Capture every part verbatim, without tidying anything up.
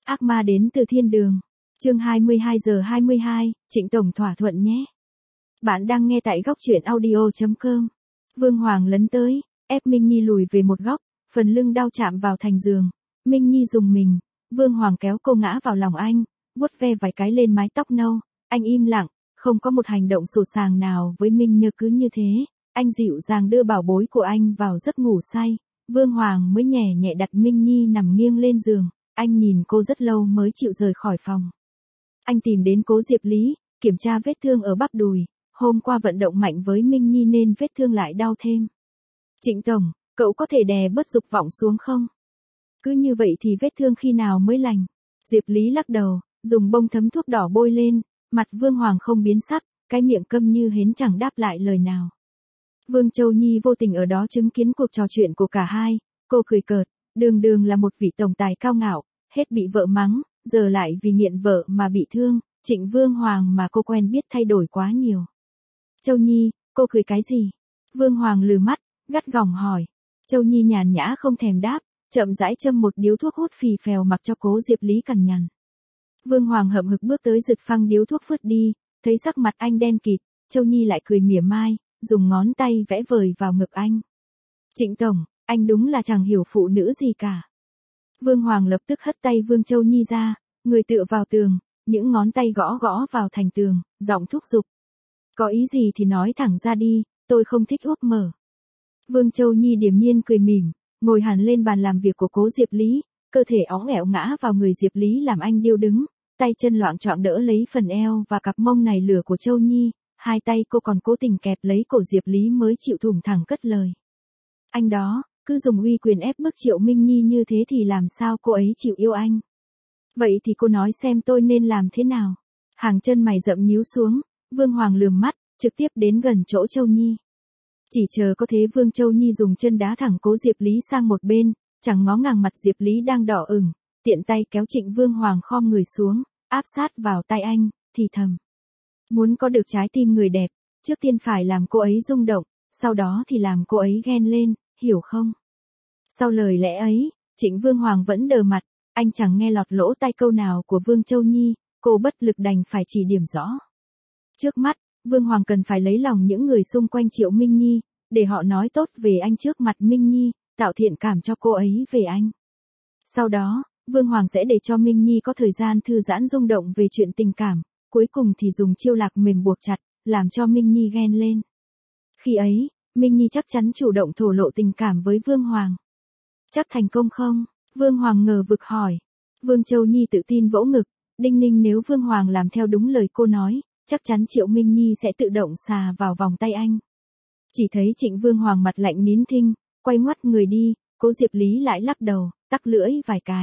Ác ma đến từ thiên đường. Chương hai mươi hai giờ hai mươi hai, Trịnh tổng thỏa thuận nhé. Bạn đang nghe tại góc truyện audio chấm com. Vương Hoàng lấn tới, ép Minh Nhi lùi về một góc, phần lưng đau chạm vào thành giường. Minh Nhi rùng mình, Vương Hoàng kéo cô ngã vào lòng anh, vuốt ve vài cái lên mái tóc nâu. Anh im lặng, không có một hành động sổ sàng nào với Minh Như. Cứ như thế, anh dịu dàng đưa bảo bối của anh vào giấc ngủ say. Vương Hoàng mới nhẹ nhẹ đặt Minh Nhi nằm nghiêng lên giường. Anh nhìn cô rất lâu mới chịu rời khỏi phòng. Anh tìm đến Cố Diệp Lý, kiểm tra vết thương ở bắp đùi. Hôm qua vận động mạnh với Minh Nhi nên vết thương lại đau thêm. Trịnh tổng, cậu có thể đè bớt dục vọng xuống không? Cứ như vậy thì vết thương khi nào mới lành? Diệp Lý lắc đầu, dùng bông thấm thuốc đỏ bôi lên. Mặt Vương Hoàng không biến sắc, cái miệng câm như hến chẳng đáp lại lời nào. Vương Châu Nhi vô tình ở đó chứng kiến cuộc trò chuyện của cả hai. Cô cười cợt, đường đường là một vị tổng tài cao ngạo, hết bị vợ mắng, giờ lại vì nghiện vợ mà bị thương. Trịnh Vương Hoàng mà cô quen biết thay đổi quá nhiều. Châu Nhi, cô cười cái gì? Vương Hoàng lừ mắt, gắt gỏng hỏi. Châu Nhi nhàn nhã không thèm đáp, chậm rãi châm một điếu thuốc hút phì phèo mặc cho Cố Diệp Lý cằn nhằn. Vương Hoàng hậm hực bước tới giật phăng điếu thuốc phứt đi, thấy sắc mặt anh đen kịt, Châu Nhi lại cười mỉa mai, dùng ngón tay vẽ vời vào ngực anh. Trịnh tổng, anh đúng là chẳng hiểu phụ nữ gì cả. Vương Hoàng lập tức hất tay Vương Châu Nhi ra, người tựa vào tường, những ngón tay gõ gõ vào thành tường, giọng thúc giục. Có ý gì thì nói thẳng ra đi, tôi không thích úp mở. Vương Châu Nhi điềm nhiên cười mỉm, ngồi hẳn lên bàn làm việc của Cố Diệp Lý, cơ thể óng ẻo ngã vào người Diệp Lý làm anh điêu đứng, tay chân loạng choạng đỡ lấy phần eo và cặp mông này lửa của Châu Nhi, hai tay cô còn cố tình kẹp lấy cổ Diệp Lý mới chịu thủng thẳng cất lời. Anh đó, cứ dùng uy quyền ép bức Triệu Minh Nhi như thế thì làm sao cô ấy chịu yêu anh? Vậy thì cô nói xem tôi nên làm thế nào? Hàng chân mày rậm nhíu xuống, Vương Hoàng lườm mắt, trực tiếp đến gần chỗ Châu Nhi. Chỉ chờ có thế Vương Châu Nhi dùng chân đá thẳng Cố Diệp Lý sang một bên, chẳng ngó ngàng mặt Diệp Lý đang đỏ ửng, tiện tay kéo Trịnh Vương Hoàng khom người xuống, áp sát vào tay anh, thì thầm. Muốn có được trái tim người đẹp, trước tiên phải làm cô ấy rung động, sau đó thì làm cô ấy ghen lên, hiểu không? Sau lời lẽ ấy, Trịnh Vương Hoàng vẫn đờ mặt, anh chẳng nghe lọt lỗ tai câu nào của Vương Châu Nhi, cô bất lực đành phải chỉ điểm rõ. Trước mắt, Vương Hoàng cần phải lấy lòng những người xung quanh Triệu Minh Nhi, để họ nói tốt về anh trước mặt Minh Nhi, tạo thiện cảm cho cô ấy về anh. Sau đó, Vương Hoàng sẽ để cho Minh Nhi có thời gian thư giãn rung động về chuyện tình cảm, cuối cùng thì dùng chiêu lạc mềm buộc chặt, làm cho Minh Nhi ghen lên. Khi ấy, Minh Nhi chắc chắn chủ động thổ lộ tình cảm với Vương Hoàng. Chắc thành công không? Vương Hoàng ngờ vực hỏi. Vương Châu Nhi tự tin vỗ ngực, đinh ninh nếu Vương Hoàng làm theo đúng lời cô nói, chắc chắn Triệu Minh Nhi sẽ tự động xà vào vòng tay anh. Chỉ thấy Trịnh Vương Hoàng mặt lạnh nín thinh, quay ngoắt người đi, Cố Diệp Lý lại lắc đầu, tắc lưỡi vài cái.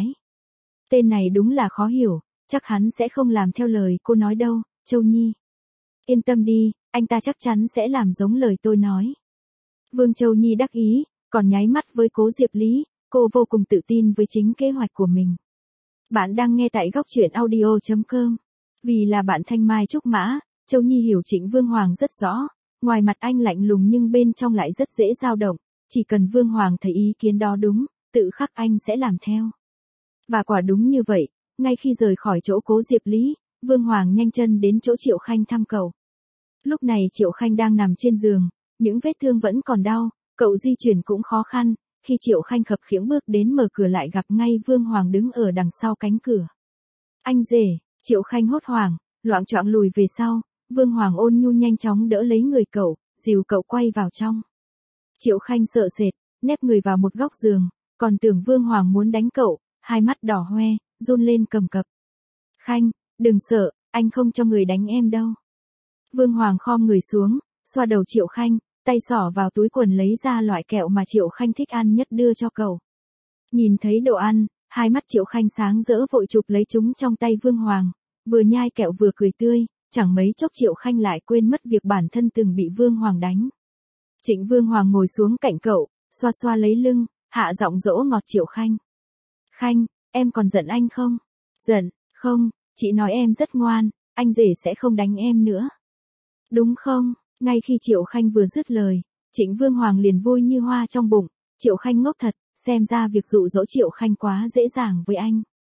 Tên này đúng là khó hiểu, chắc hắn sẽ không làm theo lời cô nói đâu, Châu Nhi. Yên tâm đi, anh ta chắc chắn sẽ làm giống lời tôi nói. Vương Châu Nhi đắc ý, còn nháy mắt với Cố Diệp Lý, cô vô cùng tự tin với chính kế hoạch của mình. Bạn đang nghe tại góc truyện audio chấm com. Vì là bạn thanh mai trúc mã, Châu Nhi hiểu Trịnh Vương Hoàng rất rõ, ngoài mặt anh lạnh lùng nhưng bên trong lại rất dễ dao động, chỉ cần Vương Hoàng thấy ý kiến đó đúng, tự khắc anh sẽ làm theo. Và quả đúng như vậy, ngay khi rời khỏi chỗ Cố Diệp Lý, Vương Hoàng nhanh chân đến chỗ Triệu Khanh thăm cậu. Lúc này Triệu Khanh đang nằm trên giường, những vết thương vẫn còn đau, cậu di chuyển cũng khó khăn, khi Triệu Khanh khập khiễng bước đến mở cửa lại gặp ngay Vương Hoàng đứng ở đằng sau cánh cửa. Anh rể, Triệu Khanh hốt hoảng, loạng choạng lùi về sau, Vương Hoàng ôn nhu nhanh chóng đỡ lấy người cậu, dìu cậu quay vào trong. Triệu Khanh sợ sệt, nép người vào một góc giường, còn tưởng Vương Hoàng muốn đánh cậu, hai mắt đỏ hoe, run lên cầm cập. Khanh, đừng sợ, anh không cho người đánh em đâu. Vương Hoàng khom người xuống, xoa đầu Triệu Khanh, tay xỏ vào túi quần lấy ra loại kẹo mà Triệu Khanh thích ăn nhất đưa cho cậu. Nhìn thấy đồ ăn, hai mắt Triệu Khanh sáng rỡ vội chụp lấy chúng trong tay Vương Hoàng, vừa nhai kẹo vừa cười tươi, chẳng mấy chốc Triệu Khanh lại quên mất việc bản thân từng bị Vương Hoàng đánh. Trịnh Vương Hoàng ngồi xuống cạnh cậu, xoa xoa lấy lưng, hạ giọng dỗ ngọt Triệu Khanh. Khanh, em còn giận anh không? Giận, không, chị nói em rất ngoan, anh rể sẽ không đánh em nữa. Đúng không? Ngay khi Triệu Khanh vừa dứt lời, Trịnh Vương Hoàng liền vui như hoa trong bụng, Triệu Khanh ngốc thật, xem ra việc dụ dỗ Triệu Khanh quá dễ dàng với anh.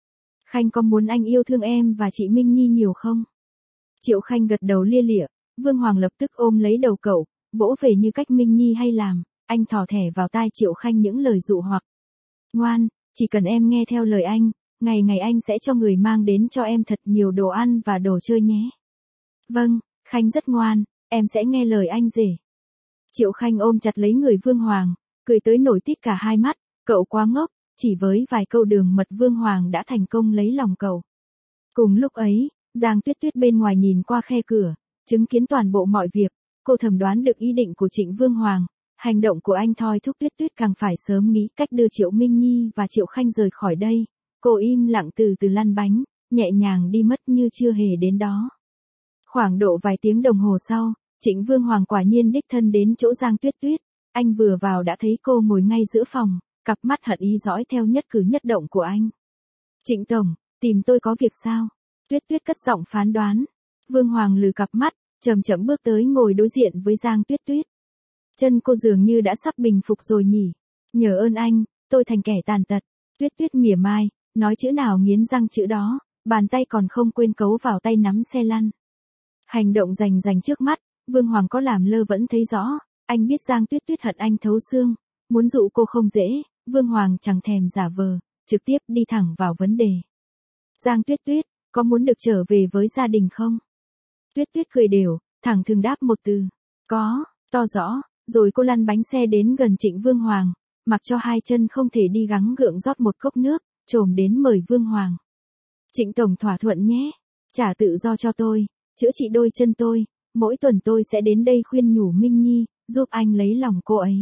Khanh có muốn anh yêu thương em và chị Minh Nhi nhiều không? Triệu Khanh gật đầu lia lịa, Vương Hoàng lập tức ôm lấy đầu cậu, vỗ về như cách Minh Nhi hay làm, anh thò thẻ vào tai Triệu Khanh những lời dụ hoặc. Ngoan, chỉ cần em nghe theo lời anh, ngày ngày anh sẽ cho người mang đến cho em thật nhiều đồ ăn và đồ chơi nhé. Vâng, Khanh rất ngoan, em sẽ nghe lời anh rể. Triệu Khanh ôm chặt lấy người Vương Hoàng, cười tới nổi tít cả hai mắt, cậu quá ngốc, chỉ với vài câu đường mật Vương Hoàng đã thành công lấy lòng cậu. Cùng lúc ấy, Giang Tuyết Tuyết bên ngoài nhìn qua khe cửa, chứng kiến toàn bộ mọi việc, cô thầm đoán được ý định của Trịnh Vương Hoàng, hành động của anh thôi thúc Tuyết Tuyết càng phải sớm nghĩ cách đưa Triệu Minh Nhi và Triệu Khanh rời khỏi đây. Cô im lặng từ từ lăn bánh, nhẹ nhàng đi mất như chưa hề đến đó. Khoảng độ vài tiếng đồng hồ sau, Trịnh Vương Hoàng quả nhiên đích thân đến chỗ Giang Tuyết Tuyết, anh vừa vào đã thấy cô ngồi ngay giữa phòng, cặp mắt hận ý dõi theo nhất cử nhất động của anh. Trịnh Tổng, tìm tôi có việc sao? Tuyết Tuyết cất giọng phán đoán. Vương Hoàng lừ cặp mắt, chậm chậm bước tới ngồi đối diện với Giang Tuyết Tuyết. Chân cô dường như đã sắp bình phục rồi nhỉ. Nhờ ơn anh, tôi thành kẻ tàn tật. Tuyết Tuyết mỉa mai, nói chữ nào nghiến răng chữ đó, bàn tay còn không quên cấu vào tay nắm xe lăn. Hành động rành rành trước mắt, Vương Hoàng có làm lơ vẫn thấy rõ, anh biết Giang Tuyết Tuyết hận anh thấu xương, muốn dụ cô không dễ, Vương Hoàng chẳng thèm giả vờ, trực tiếp đi thẳng vào vấn đề. Giang Tuyết Tuyết, có muốn được trở về với gia đình không? Tuyết Tuyết cười đều, thẳng thừng đáp một từ, có, to rõ, rồi cô lăn bánh xe đến gần Trịnh Vương Hoàng, mặc cho hai chân không thể đi gắng gượng rót một cốc nước, trồm đến mời Vương Hoàng. Trịnh Tổng thỏa thuận nhé, trả tự do cho tôi, chữa trị đôi chân tôi, mỗi tuần tôi sẽ đến đây khuyên nhủ Minh Nhi, giúp anh lấy lòng cô ấy.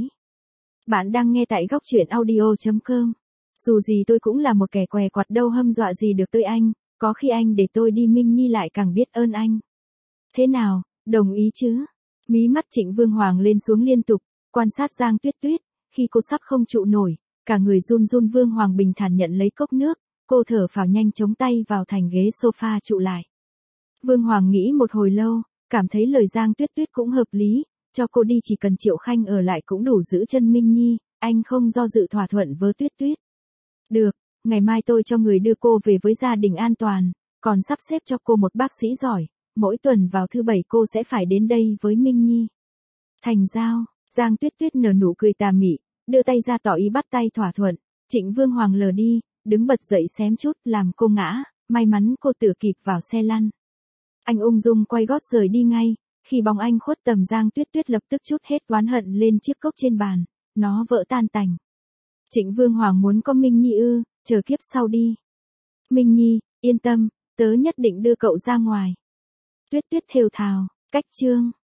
Bạn đang nghe tại góc truyện audio chấm com. Dù gì tôi cũng là một kẻ què quặt đâu hâm dọa gì được tới anh, có khi anh để tôi đi Minh Nhi lại càng biết ơn anh. Thế nào, đồng ý chứ? Mí mắt Trịnh Vương Hoàng lên xuống liên tục, quan sát Giang Tuyết Tuyết, khi cô sắp không trụ nổi, cả người run run Vương Hoàng bình thản nhận lấy cốc nước, cô thở phào nhanh chống tay vào thành ghế sofa trụ lại. Vương Hoàng nghĩ một hồi lâu, cảm thấy lời Giang Tuyết Tuyết cũng hợp lý, cho cô đi chỉ cần Triệu Khanh ở lại cũng đủ giữ chân Minh Nhi, anh không do dự thỏa thuận với Tuyết Tuyết. Được, ngày mai tôi cho người đưa cô về với gia đình an toàn, còn sắp xếp cho cô một bác sĩ giỏi, mỗi tuần vào thứ bảy cô sẽ phải đến đây với Minh Nhi. Thành giao, Giang Tuyết Tuyết nở nụ cười tà mị, đưa tay ra tỏ ý bắt tay thỏa thuận, Trịnh Vương Hoàng lờ đi, đứng bật dậy xém chút làm cô ngã, may mắn cô tựa kịp vào xe lăn. Anh ung dung quay gót rời đi ngay, khi bóng anh khuất tầm Giang Tuyết Tuyết lập tức trút hết oán hận lên chiếc cốc trên bàn, nó vỡ tan tành. Trịnh Vương Hoàng muốn có Minh Nhi ư, chờ kiếp sau đi. Minh Nhi, yên tâm, tớ nhất định đưa cậu ra ngoài. Tuyết Tuyết thều thào, cách chương.